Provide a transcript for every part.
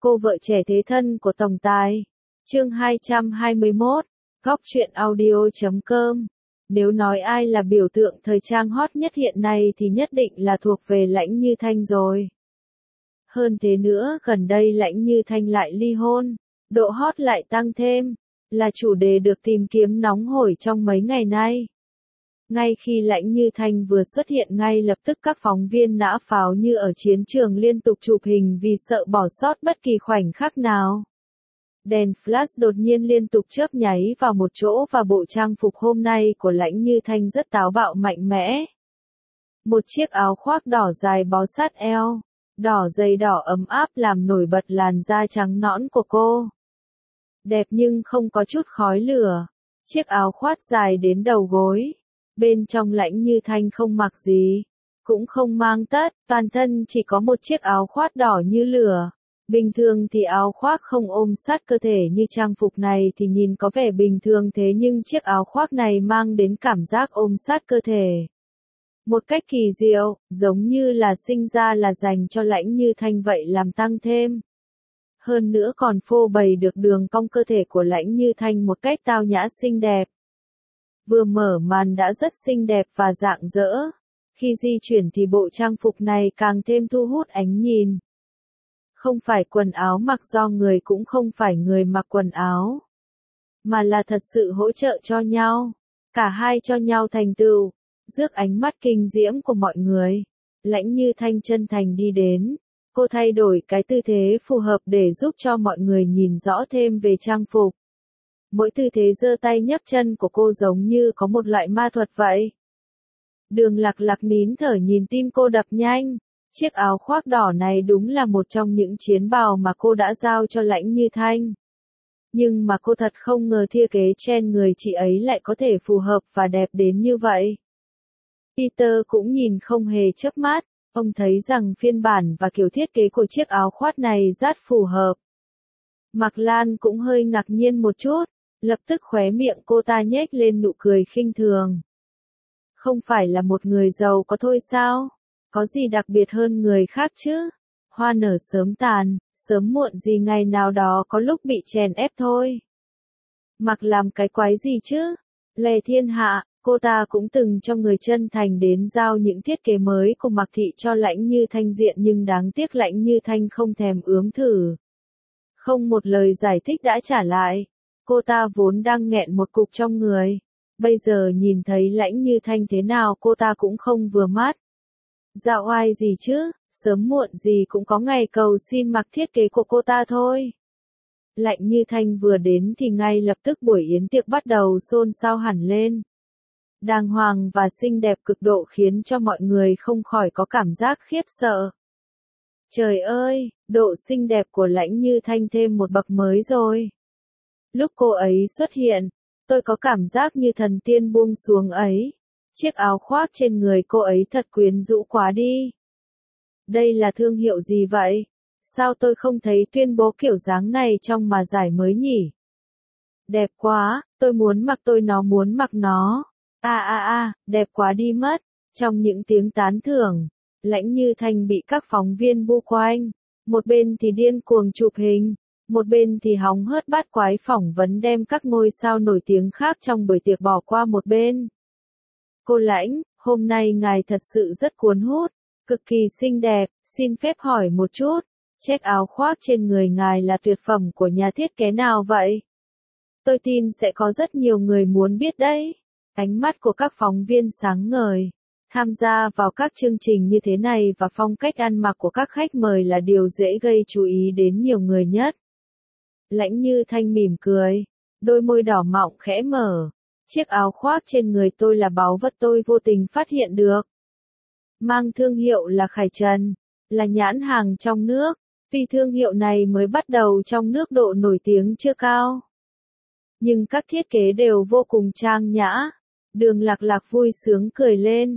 Cô vợ trẻ thế thân của tổng tài. Chương 221, Góc truyện audio.com. Nếu nói ai là biểu tượng thời trang hot nhất hiện nay thì nhất định là thuộc về Lãnh Như Thanh rồi. Hơn thế nữa, gần đây Lãnh Như Thanh lại ly hôn, độ hot lại tăng thêm, là chủ đề được tìm kiếm nóng hổi trong mấy ngày nay. Ngay khi Lãnh Như Thanh vừa xuất hiện, ngay lập tức các phóng viên nã pháo như ở chiến trường liên tục chụp hình vì sợ bỏ sót bất kỳ khoảnh khắc nào. Đèn flash đột nhiên liên tục chớp nháy vào một chỗ và bộ trang phục hôm nay của Lãnh Như Thanh rất táo bạo mạnh mẽ. Một chiếc áo khoác đỏ dài bó sát eo, đỏ dày đỏ ấm áp làm nổi bật làn da trắng nõn của cô. Đẹp nhưng không có chút khói lửa. Chiếc áo khoác dài đến đầu gối. Bên trong Lãnh Như Thanh không mặc gì, cũng không mang tất, toàn thân chỉ có một chiếc áo khoác đỏ như lửa. Bình thường thì áo khoác không ôm sát cơ thể như trang phục này thì nhìn có vẻ bình thường, thế nhưng chiếc áo khoác này mang đến cảm giác ôm sát cơ thể. Một cách kỳ diệu, giống như là sinh ra là dành cho Lãnh Như Thanh vậy, làm tăng thêm. Hơn nữa còn phô bày được đường cong cơ thể của Lãnh Như Thanh một cách tao nhã xinh đẹp. Vừa mở màn đã rất xinh đẹp và rạng rỡ. Khi di chuyển thì bộ trang phục này càng thêm thu hút ánh nhìn. Không phải quần áo mặc do người, cũng không phải người mặc quần áo, mà là thật sự hỗ trợ cho nhau. Cả hai cho nhau thành tựu. Rước ánh mắt kinh diễm của mọi người, Lãnh Như Thanh chân thành đi đến. Cô thay đổi cái tư thế phù hợp để giúp cho mọi người nhìn rõ thêm về trang phục. Mỗi tư thế giơ tay nhấc chân của cô giống như có một loại ma thuật vậy. Đường Lạc Lạc nín thở nhìn tim cô đập nhanh. Chiếc áo khoác đỏ này đúng là một trong những chiến bào mà cô đã giao cho Lãnh Như Thanh. Nhưng mà cô thật không ngờ thiết kế trên người chị ấy lại có thể phù hợp và đẹp đến như vậy. Peter cũng nhìn không hề chớp mắt, ông thấy rằng phiên bản và kiểu thiết kế của chiếc áo khoác này rất phù hợp. Mạc Lan cũng hơi ngạc nhiên một chút, lập tức khóe miệng cô ta nhếch lên nụ cười khinh thường. Không phải là một người giàu có thôi sao? Có gì đặc biệt hơn người khác chứ? Hoa nở sớm tàn, sớm muộn gì ngày nào đó có lúc bị chèn ép thôi. Mặc làm cái quái gì chứ? Lệ Thiên Hạ, cô ta cũng từng cho người chân thành đến giao những thiết kế mới của Mạc Thị cho Lãnh Như Thanh diện, nhưng đáng tiếc Lãnh Như Thanh không thèm ướm thử. Không một lời giải thích đã trả lại. Cô ta vốn đang nghẹn một cục trong người. Bây giờ nhìn thấy Lãnh Như Thanh thế nào cô ta cũng không vừa mắt. Dạo oai gì chứ, sớm muộn gì cũng có ngày cầu xin mặc thiết kế của cô ta thôi. Lãnh Như Thanh vừa đến thì ngay lập tức buổi yến tiệc bắt đầu xôn xao hẳn lên. Đàng hoàng và xinh đẹp cực độ khiến cho mọi người không khỏi có cảm giác khiếp sợ. Trời ơi, độ xinh đẹp của Lãnh Như Thanh thêm một bậc mới rồi. Lúc cô ấy xuất hiện, tôi có cảm giác như thần tiên buông xuống ấy. Chiếc áo khoác trên người cô ấy thật quyến rũ quá đi. Đây là thương hiệu gì vậy? Sao tôi không thấy tuyên bố kiểu dáng này trong mà giải mới nhỉ? Đẹp quá, tôi muốn mặc, tôi nó muốn mặc nó. Đẹp quá đi mất. Trong những tiếng tán thưởng, Lãnh Như Thanh bị các phóng viên bu quanh. Một bên thì điên cuồng chụp hình, một bên thì hóng hớt bát quái phỏng vấn, đem các ngôi sao nổi tiếng khác trong buổi tiệc bỏ qua một bên. Cô Lãnh, hôm nay ngài thật sự rất cuốn hút, cực kỳ xinh đẹp, xin phép hỏi một chút, chiếc áo khoác trên người ngài là tuyệt phẩm của nhà thiết kế nào vậy? Tôi tin sẽ có rất nhiều người muốn biết đấy. Ánh mắt của các phóng viên sáng ngời. Tham gia vào các chương trình như thế này và phong cách ăn mặc của các khách mời là điều dễ gây chú ý đến nhiều người nhất. Lãnh Như Thanh mỉm cười, đôi môi đỏ mọng khẽ mở. Chiếc áo khoác trên người tôi là báu vật tôi vô tình phát hiện được. Mang thương hiệu là Khải Trần, là nhãn hàng trong nước, vì thương hiệu này mới bắt đầu trong nước, độ nổi tiếng chưa cao. Nhưng các thiết kế đều vô cùng trang nhã. Đường Lạc Lạc vui sướng cười lên.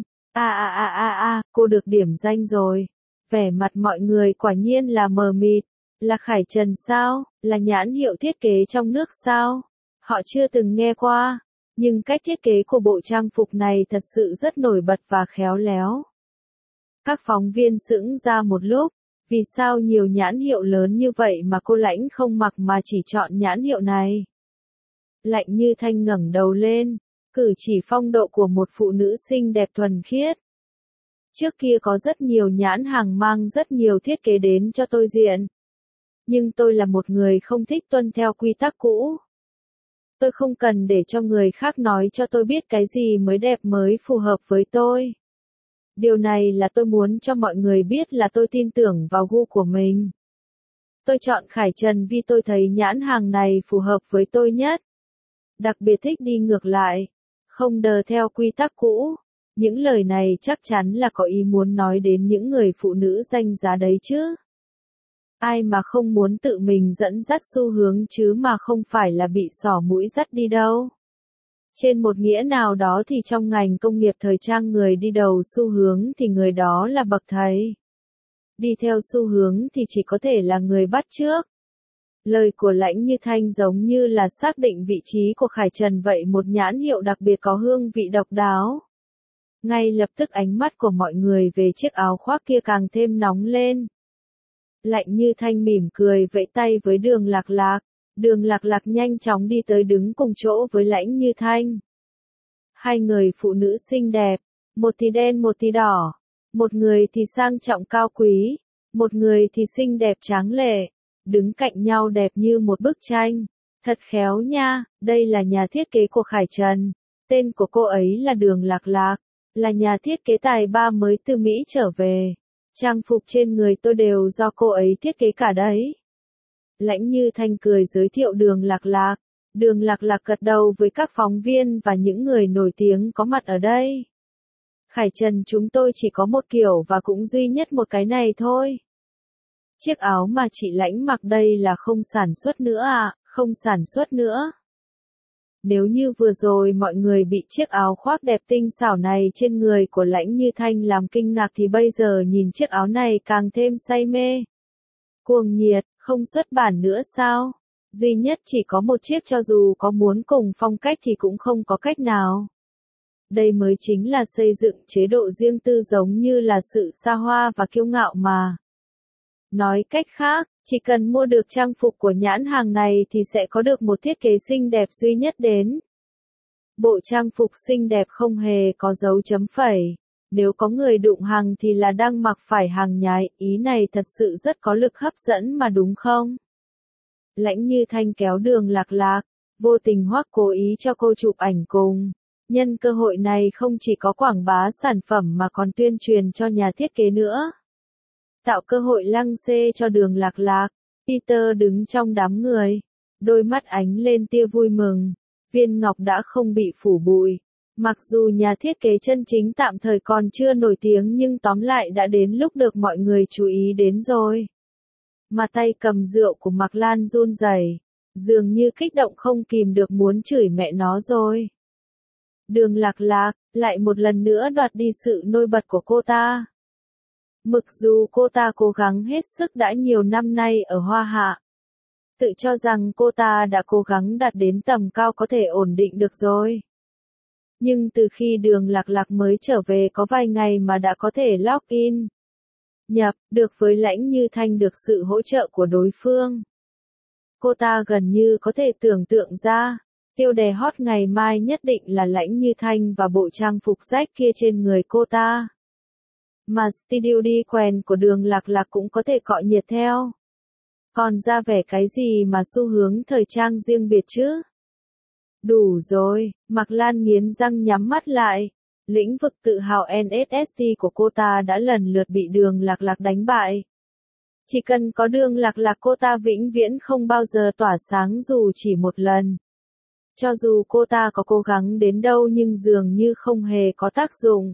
Cô được điểm danh rồi. Vẻ mặt mọi người quả nhiên là mờ mịt. Là Khải Trần sao? Là nhãn hiệu thiết kế trong nước sao? Họ chưa từng nghe qua. Nhưng cách thiết kế của bộ trang phục này thật sự rất nổi bật và khéo léo. Các phóng viên sững ra một lúc, Vì sao nhiều nhãn hiệu lớn như vậy mà cô Lãnh không mặc mà chỉ chọn nhãn hiệu này? Lạnh Như Thanh ngẩng đầu lên, cử chỉ phong độ của một phụ nữ xinh đẹp thuần khiết. Trước kia có rất nhiều nhãn hàng mang rất nhiều thiết kế đến cho tôi diện. Nhưng tôi là một người không thích tuân theo quy tắc cũ. Tôi không cần để cho người khác nói cho tôi biết cái gì mới đẹp mới phù hợp với tôi. Điều này là tôi muốn cho mọi người biết là tôi tin tưởng vào gu của mình. Tôi chọn Khải Trần vì tôi thấy nhãn hàng này phù hợp với tôi nhất. Đặc biệt thích đi ngược lại, không đờ theo quy tắc cũ. Những lời này chắc chắn là có ý muốn nói đến những người phụ nữ danh giá đấy chứ. Ai mà không muốn tự mình dẫn dắt xu hướng chứ mà không phải là bị xỏ mũi dắt đi đâu. Trên một nghĩa nào đó thì trong ngành công nghiệp thời trang người đi đầu xu hướng thì người đó là bậc thầy. Đi theo xu hướng thì chỉ có thể là người bắt chước. Lời của Lãnh Như Thanh giống như là xác định vị trí của Khải Trần vậy, một nhãn hiệu đặc biệt có hương vị độc đáo. Ngay lập tức ánh mắt của mọi người về chiếc áo khoác kia càng thêm nóng lên. Lạnh Như Thanh mỉm cười vẫy tay với Đường Lạc Lạc. Đường Lạc Lạc nhanh chóng đi tới đứng cùng chỗ với Lãnh Như Thanh. Hai người phụ nữ xinh đẹp, một thì đen một thì đỏ, một người thì sang trọng cao quý, một người thì xinh đẹp tráng lệ, đứng cạnh nhau đẹp như một bức tranh. Thật khéo nha, đây là nhà thiết kế của Khải Trần, tên của cô ấy là Đường Lạc Lạc, là nhà thiết kế tài ba mới từ Mỹ trở về. Trang phục trên người tôi đều do cô ấy thiết kế cả đấy. Lãnh Như Thanh cười giới thiệu Đường Lạc Lạc. Đường Lạc Lạc gật đầu với các phóng viên và những người nổi tiếng có mặt ở đây. Khải Trần chúng tôi chỉ có một kiểu và cũng duy nhất một cái này thôi. Chiếc áo mà chị Lãnh mặc đây là không sản xuất nữa à, không sản xuất nữa. Nếu như vừa rồi mọi người bị chiếc áo khoác đẹp tinh xảo này trên người của Lãnh Như Thanh làm kinh ngạc thì bây giờ nhìn chiếc áo này càng thêm say mê. Cuồng nhiệt, không xuất bản nữa sao? Duy nhất chỉ có một chiếc, cho dù có muốn cùng phong cách thì cũng không có cách nào. Đây mới chính là xây dựng chế độ riêng tư, giống như là sự xa hoa và kiêu ngạo mà. Nói cách khác, chỉ cần mua được trang phục của nhãn hàng này thì sẽ có được một thiết kế xinh đẹp duy nhất đến. Bộ trang phục xinh đẹp không hề có dấu chấm phẩy. Nếu có người đụng hàng thì là đang mặc phải hàng nhái, ý này thật sự rất có lực hấp dẫn mà đúng không? Lãnh Như Thanh kéo Đường Lạc Lạc, vô tình Hoắc cố ý cho cô chụp ảnh cùng. Nhân cơ hội này không chỉ có quảng bá sản phẩm mà còn tuyên truyền cho nhà thiết kế nữa. Tạo cơ hội lăng xê cho Đường Lạc Lạc. Peter đứng trong đám người, đôi mắt ánh lên tia vui mừng. Viên ngọc đã không bị phủ bụi. Mặc dù nhà thiết kế chân chính tạm thời còn chưa nổi tiếng nhưng tóm lại đã đến lúc được mọi người chú ý đến rồi. Mà tay cầm rượu của Mạc Lan run rẩy, dường như kích động không kìm được muốn chửi mẹ nó rồi. Đường Lạc Lạc lại một lần nữa đoạt đi sự nổi bật của cô ta. Mặc dù cô ta cố gắng hết sức đã nhiều năm nay ở Hoa Hạ, tự cho rằng cô ta đã cố gắng đạt đến tầm cao có thể ổn định được rồi. Nhưng từ khi Đường Lạc Lạc mới trở về có vài ngày mà đã có thể login, nhập được với Lãnh Như Thanh được sự hỗ trợ của đối phương. Cô ta gần như có thể tưởng tượng ra, tiêu đề hot ngày mai nhất định là Lãnh Như Thanh và bộ trang phục rách kia trên người cô ta. Mà studio đi quèn của Đường Lạc Lạc cũng có thể cọ nhiệt theo. Còn ra vẻ cái gì mà xu hướng thời trang riêng biệt chứ? Đủ rồi, Mạc Lan nghiến răng nhắm mắt lại. Lĩnh vực tự hào NSST của cô ta đã lần lượt bị Đường Lạc Lạc đánh bại. Chỉ cần có Đường Lạc Lạc cô ta vĩnh viễn không bao giờ tỏa sáng dù chỉ một lần. Cho dù cô ta có cố gắng đến đâu nhưng dường như không hề có tác dụng.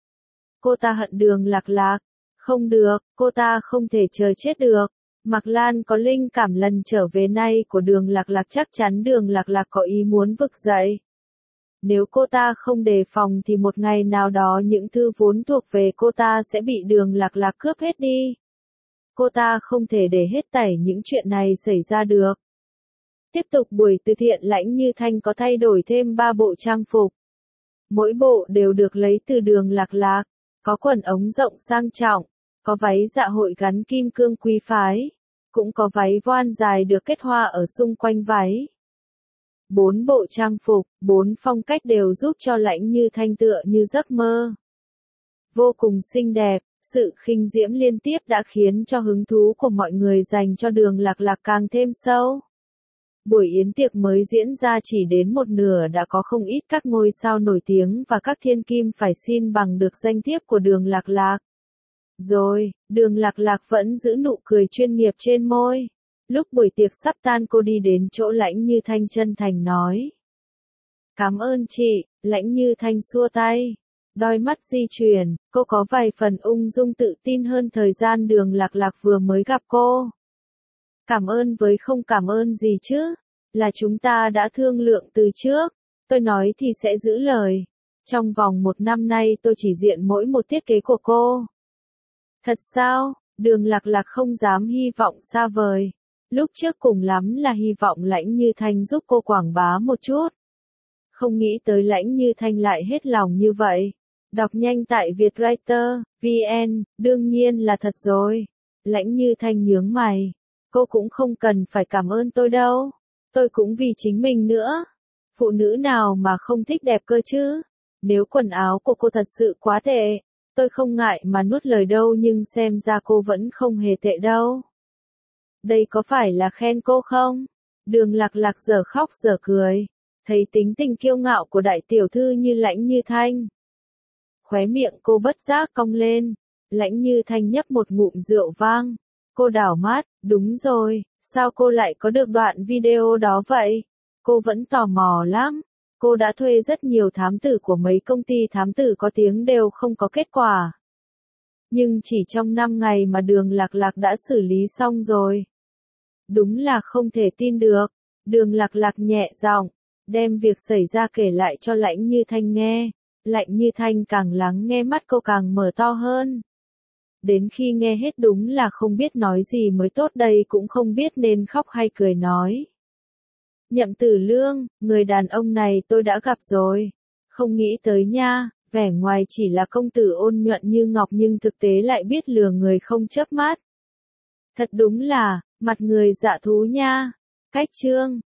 Cô ta hận Đường Lạc Lạc. Không được, cô ta không thể chờ chết được. Mạc Lan có linh cảm lần trở về nay của Đường Lạc Lạc chắc chắn Đường Lạc Lạc có ý muốn vực dậy. Nếu cô ta không đề phòng thì một ngày nào đó những thứ vốn thuộc về cô ta sẽ bị Đường Lạc Lạc cướp hết đi. Cô ta không thể để hết thảy những chuyện này xảy ra được. Tiếp tục buổi từ thiện, Lãnh Như Thanh có thay đổi thêm 3 bộ trang phục. Mỗi bộ đều được lấy từ Đường Lạc Lạc, có quần ống rộng sang trọng, Có váy dạ hội gắn kim cương quý phái, cũng có váy voan dài được kết hoa ở xung quanh váy. 4 bộ trang phục, 4 phong cách đều giúp cho Lãnh Như Thanh tựa như giấc mơ. Vô cùng xinh đẹp, sự khinh diễm liên tiếp đã khiến cho hứng thú của mọi người dành cho Đường Lạc Lạc càng thêm sâu. Buổi yến tiệc mới diễn ra chỉ đến một nửa đã có không ít các ngôi sao nổi tiếng và các thiên kim phải xin bằng được danh thiếp của Đường Lạc Lạc. Rồi, Đường Lạc Lạc vẫn giữ nụ cười chuyên nghiệp trên môi. Lúc buổi tiệc sắp tan cô đi đến chỗ Lãnh Như Thanh chân thành nói. Cảm ơn chị, Lãnh Như Thanh xua tay. Đôi mắt di chuyển, cô có vài phần ung dung tự tin hơn thời gian Đường Lạc Lạc vừa mới gặp cô. Cảm ơn với không cảm ơn gì chứ, là chúng ta đã thương lượng từ trước, tôi nói thì sẽ giữ lời. Trong vòng 1 năm nay tôi chỉ diện mỗi một thiết kế của cô. Thật sao? Đường Lạc Lạc không dám hy vọng xa vời. Lúc trước cùng lắm là hy vọng Lãnh Như Thanh giúp cô quảng bá một chút. Không nghĩ tới Lãnh Như Thanh lại hết lòng như vậy. Đọc nhanh tại Vietwriter, VN, đương nhiên là thật rồi. Lãnh Như Thanh nhướng mày. Cô cũng không cần phải cảm ơn tôi đâu. Tôi cũng vì chính mình nữa. Phụ nữ nào mà không thích đẹp cơ chứ? Nếu quần áo của cô thật sự quá tệ, tôi không ngại mà nuốt lời đâu, nhưng xem ra cô vẫn không hề tệ đâu. Đây có phải là khen cô không? Đường Lạc Lạc giờ khóc giờ cười. Thấy tính tình kiêu ngạo của đại tiểu thư như Lãnh Như Thanh. Khóe miệng cô bất giác cong lên. Lãnh Như Thanh nhấp một ngụm rượu vang. Cô đảo mắt, đúng rồi, sao cô lại có được đoạn video đó vậy? Cô vẫn tò mò lắm. Cô đã thuê rất nhiều thám tử của mấy công ty thám tử có tiếng đều không có kết quả. Nhưng chỉ trong 5 ngày mà Đường Lạc Lạc đã xử lý xong rồi. Đúng là không thể tin được. Đường Lạc Lạc nhẹ giọng, đem việc xảy ra kể lại cho Lãnh Như Thanh nghe. Lãnh Như Thanh càng lắng nghe mắt cô càng mở to hơn. Đến khi nghe hết đúng là không biết nói gì mới tốt, đây cũng không biết nên khóc hay cười nói. Nhậm Tử Lương, người đàn ông này tôi đã gặp rồi. Không nghĩ tới nha, vẻ ngoài chỉ là công tử ôn nhuận như ngọc nhưng thực tế lại biết lừa người không chớp mắt. Thật đúng là, mặt người dạ thú nha. Cách chương